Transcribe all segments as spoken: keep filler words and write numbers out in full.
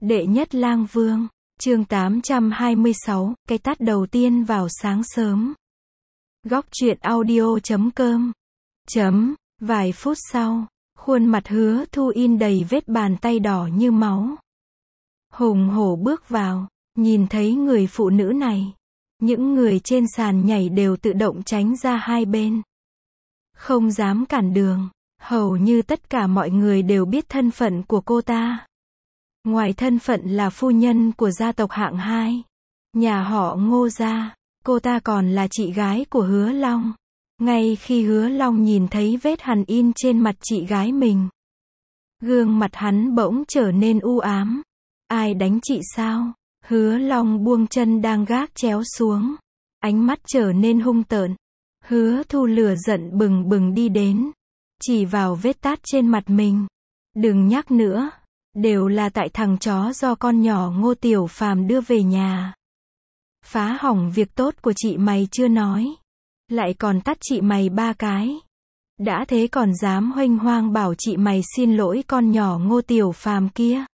Đệ nhất lang vương, chương tám trăm hai mươi sáu, cái tát đầu tiên vào sáng sớm. Góc truyện audio chấm com. Chấm, vài phút sau, khuôn mặt Hứa Thu in đầy vết bàn tay đỏ như máu. Hùng hổ bước vào, nhìn thấy người phụ nữ này. Những người trên sàn nhảy đều tự động tránh ra hai bên. Không dám cản đường, hầu như tất cả mọi người đều biết thân phận của cô ta. Ngoài thân phận là phu nhân của gia tộc hạng hai, nhà họ Ngô gia, cô ta còn là chị gái của Hứa Long. Ngay khi Hứa Long nhìn thấy vết hằn in trên mặt chị gái mình, gương mặt hắn bỗng trở nên u ám. Ai đánh chị sao? Hứa Long buông chân đang gác chéo xuống, ánh mắt trở nên hung tợn. Hứa Thu lửa giận bừng bừng đi đến, chỉ vào vết tát trên mặt mình. Đừng nhắc nữa, đều là tại thằng chó do con nhỏ Ngô Tiểu Phàm đưa về nhà. Phá hỏng việc tốt của chị mày chưa nói, lại còn tát chị mày ba cái. Đã thế còn dám huênh hoang bảo chị mày xin lỗi con nhỏ Ngô Tiểu Phàm kia.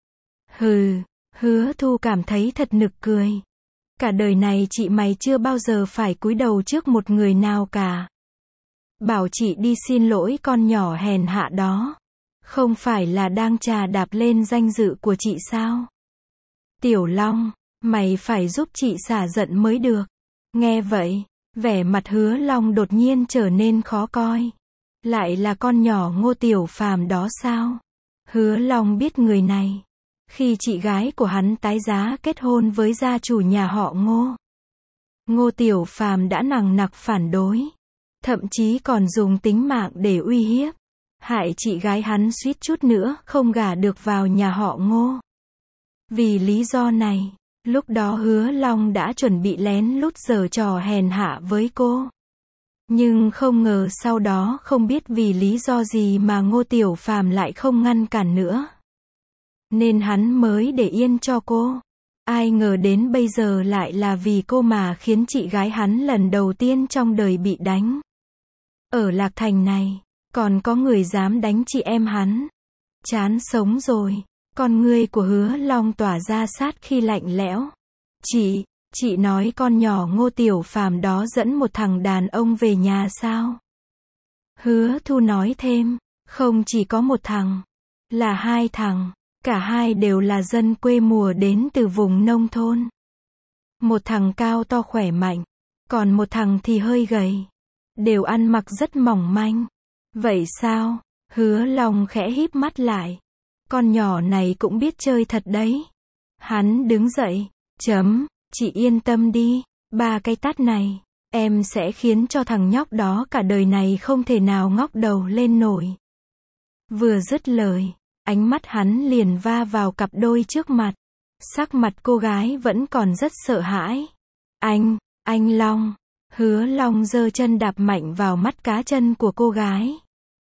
Hừ, Hứa Thu cảm thấy thật nực cười. Cả đời này chị mày chưa bao giờ phải cúi đầu trước một người nào cả. Bảo chị đi xin lỗi con nhỏ hèn hạ đó, không phải là đang chà đạp lên danh dự của chị sao? Tiểu Long, mày phải giúp chị xả giận mới được. Nghe vậy, vẻ mặt Hứa Long đột nhiên trở nên khó coi. Lại là con nhỏ Ngô Tiểu Phàm đó sao? Hứa Long biết người này. Khi chị gái của hắn tái giá kết hôn với gia chủ nhà họ Ngô, Ngô Tiểu Phàm đã nằng nặc phản đối, thậm chí còn dùng tính mạng để uy hiếp, hại chị gái hắn suýt chút nữa không gả được vào nhà họ Ngô. Vì lý do này, lúc đó Hứa Long đã chuẩn bị lén lút giở trò hèn hạ với cô. Nhưng không ngờ sau đó không biết vì lý do gì mà Ngô Tiểu Phàm lại không ngăn cản nữa, nên hắn mới để yên cho cô. Ai ngờ đến bây giờ lại là vì cô mà khiến chị gái hắn lần đầu tiên trong đời bị đánh. Ở Lạc Thành này, còn có người dám đánh chị em hắn. Chán sống rồi. Con ngươi của Hứa Long tỏa ra sát khi lạnh lẽo. Chị, chị nói con nhỏ Ngô Tiểu Phàm đó dẫn một thằng đàn ông về nhà sao? Hứa Thu nói thêm, không chỉ có một thằng, là hai thằng. Cả hai đều là dân quê mùa đến từ vùng nông thôn. Một thằng cao to khỏe mạnh, còn một thằng thì hơi gầy. Đều ăn mặc rất mỏng manh. Vậy sao? Hứa Long khẽ híp mắt lại. Con nhỏ này cũng biết chơi thật đấy. Hắn đứng dậy. Chấm, chị yên tâm đi. Ba cái tát này, em sẽ khiến cho thằng nhóc đó cả đời này không thể nào ngóc đầu lên nổi. Vừa dứt lời, ánh mắt hắn liền va vào cặp đôi trước mặt. Sắc mặt cô gái vẫn còn rất sợ hãi. Anh, anh Long. Hứa Long giơ chân đạp mạnh vào mắt cá chân của cô gái.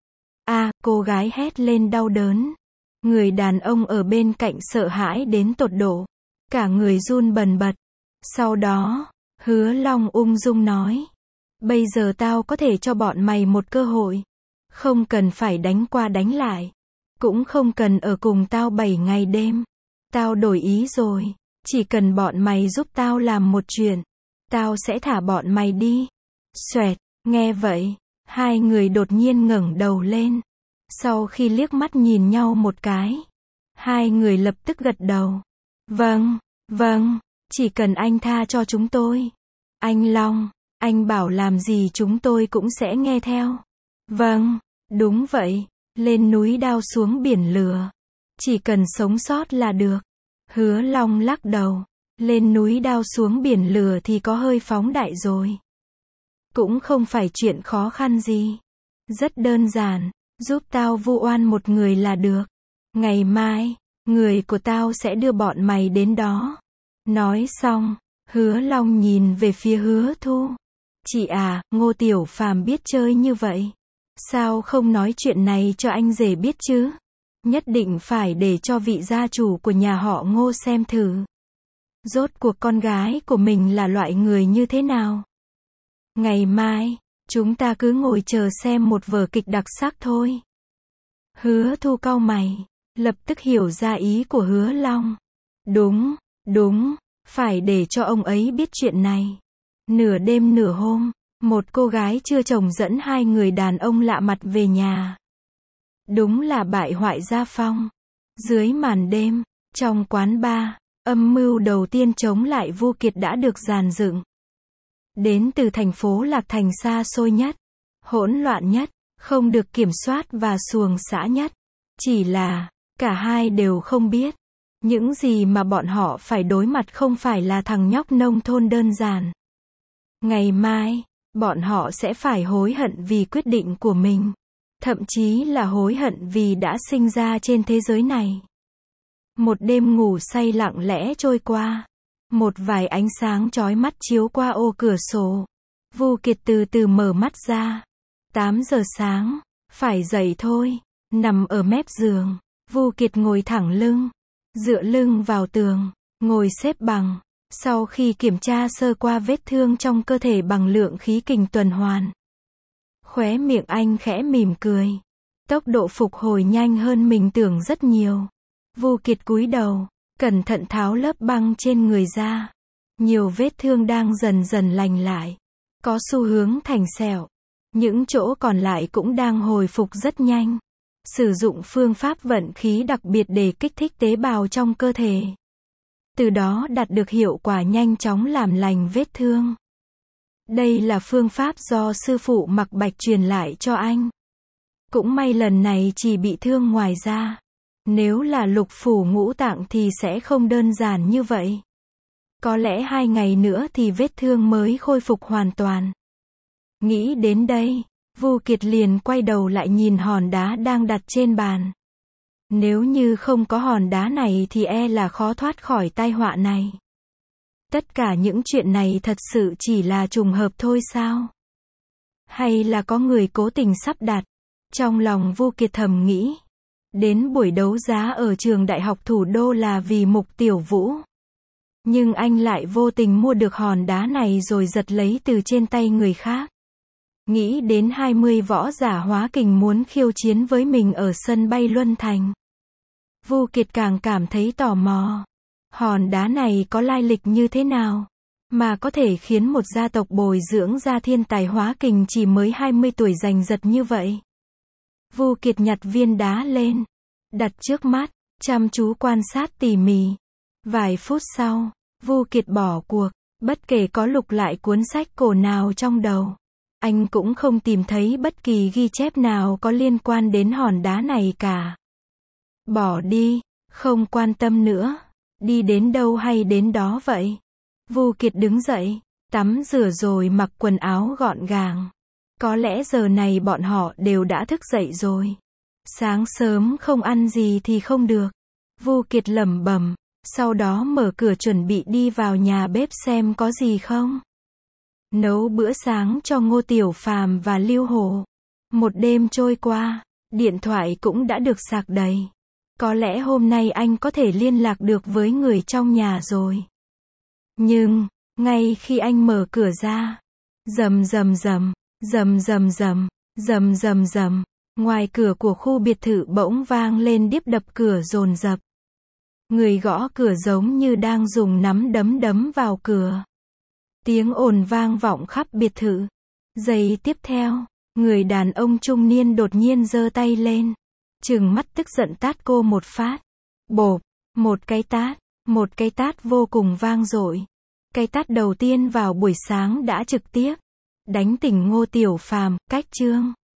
A, à, cô gái hét lên đau đớn. Người đàn ông ở bên cạnh sợ hãi đến tột độ. Cả người run bần bật. Sau đó, Hứa Long ung dung nói. Bây giờ tao có thể cho bọn mày một cơ hội. Không cần phải đánh qua đánh lại. Cũng không cần ở cùng tao bảy ngày đêm. Tao đổi ý rồi. Chỉ cần bọn mày giúp tao làm một chuyện, tao sẽ thả bọn mày đi. Xoẹt, nghe vậy, hai người đột nhiên ngẩng đầu lên. Sau khi liếc mắt nhìn nhau một cái, hai người lập tức gật đầu. Vâng, vâng, chỉ cần anh tha cho chúng tôi. Anh Long, anh bảo làm gì chúng tôi cũng sẽ nghe theo. Vâng, đúng vậy. Lên núi đao xuống biển lửa. Chỉ cần sống sót là được. Hứa Long lắc đầu. Lên núi đao xuống biển lửa thì có hơi phóng đại rồi. Cũng không phải chuyện khó khăn gì. Rất đơn giản. Giúp tao vu oan một người là được. Ngày mai, người của tao sẽ đưa bọn mày đến đó. Nói xong, Hứa Long nhìn về phía Hứa Thu. Chị à, Ngô Tiểu Phàm biết chơi như vậy. Sao không nói chuyện này cho anh rể biết chứ? Nhất định phải để cho vị gia chủ của nhà họ Ngô xem thử. Rốt cuộc con gái của mình là loại người như thế nào? Ngày mai, chúng ta cứ ngồi chờ xem một vở kịch đặc sắc thôi. Hứa Thu cau mày. lập tức hiểu ra ý của Hứa Long. Đúng, đúng, phải để cho ông ấy biết chuyện này. Nửa đêm nửa hôm, một cô gái chưa chồng dẫn hai người đàn ông lạ mặt về nhà. Đúng là bại hoại gia phong. Dưới màn đêm, trong quán bar, âm mưu đầu tiên chống lại Vu Kiệt đã được dàn dựng. Đến từ thành phố Lạc Thành xa xôi nhất, hỗn loạn nhất, không được kiểm soát và xuồng xã nhất. Chỉ là, cả hai đều không biết. Những gì mà bọn họ phải đối mặt không phải là thằng nhóc nông thôn đơn giản. Ngày mai, bọn họ sẽ phải hối hận vì quyết định của mình. Thậm chí là hối hận vì đã sinh ra trên thế giới này. Một đêm ngủ say lặng lẽ trôi qua. Một vài ánh sáng chói mắt chiếu qua ô cửa sổ. Vu Kiệt từ từ mở mắt ra. tám giờ sáng, phải dậy thôi. Nằm ở mép giường, Vu Kiệt ngồi thẳng lưng, dựa lưng vào tường, ngồi xếp bằng. Sau khi kiểm tra sơ qua vết thương trong cơ thể bằng lượng khí kình tuần hoàn, khóe miệng anh khẽ mỉm cười. Tốc độ phục hồi nhanh hơn mình tưởng rất nhiều. Vu Kiệt cúi đầu, cẩn thận tháo lớp băng trên người ra. Nhiều vết thương đang dần dần lành lại, có xu hướng thành sẹo. Những chỗ còn lại cũng đang hồi phục rất nhanh. Sử dụng phương pháp vận khí đặc biệt để kích thích tế bào trong cơ thể. Từ đó đạt được hiệu quả nhanh chóng làm lành vết thương. Đây là phương pháp do sư phụ Mạc Bạch truyền lại cho anh. Cũng may lần này chỉ bị thương ngoài da. Nếu là lục phủ ngũ tạng thì sẽ không đơn giản như vậy. Có lẽ hai ngày nữa thì vết thương mới khôi phục hoàn toàn. Nghĩ đến đây, Vu Kiệt liền quay đầu lại nhìn hòn đá đang đặt trên bàn. Nếu như không có hòn đá này thì e là khó thoát khỏi tai họa này. Tất cả những chuyện này thật sự chỉ là trùng hợp thôi sao? Hay là có người cố tình sắp đặt? Trong lòng Vu Kiệt thầm nghĩ. Đến buổi đấu giá ở trường đại học thủ đô là vì Mục Tiểu Vũ. Nhưng anh lại vô tình mua được hòn đá này rồi giật lấy từ trên tay người khác. Nghĩ đến hai mươi võ giả hóa kình muốn khiêu chiến với mình ở sân bay Luân Thành. Vu Kiệt càng cảm thấy tò mò. Hòn đá này có lai lịch như thế nào? Mà có thể khiến một gia tộc bồi dưỡng ra thiên tài hóa kình chỉ mới hai mươi tuổi giành giật như vậy. Vu Kiệt nhặt viên đá lên, đặt trước mắt, chăm chú quan sát tỉ mỉ. Vài phút sau, Vu Kiệt bỏ cuộc, bất kể có lục lại cuốn sách cổ nào trong đầu. Anh cũng không tìm thấy bất kỳ ghi chép nào có liên quan đến hòn đá này cả. Bỏ đi, không quan tâm nữa. Đi đến đâu hay đến đó vậy. Vu Kiệt đứng dậy, tắm rửa rồi mặc quần áo gọn gàng. Có lẽ giờ này bọn họ đều đã thức dậy rồi. Sáng sớm không ăn gì thì không được. Vu Kiệt lẩm bẩm, sau đó mở cửa chuẩn bị đi vào nhà bếp xem có gì không. Nấu bữa sáng cho Ngô Tiểu Phàm và Lưu Hổ. Một đêm trôi qua, điện thoại cũng đã được sạc đầy. Có lẽ hôm nay anh có thể liên lạc được với người trong nhà rồi. Nhưng, ngay khi anh mở cửa ra, rầm rầm rầm, rầm rầm rầm, rầm rầm rầm, ngoài cửa của khu biệt thự bỗng vang lên điếc đập cửa dồn dập. Người gõ cửa giống như đang dùng nắm đấm đấm vào cửa. Tiếng ồn vang vọng khắp biệt thự. Giây tiếp theo, người đàn ông trung niên đột nhiên giơ tay lên, trừng mắt tức giận tát cô một phát. Bộp, một cái tát, một cái tát vô cùng vang dội. Cái tát đầu tiên vào buổi sáng đã trực tiếp đánh tỉnh Ngô Tiểu Phàm, cách chương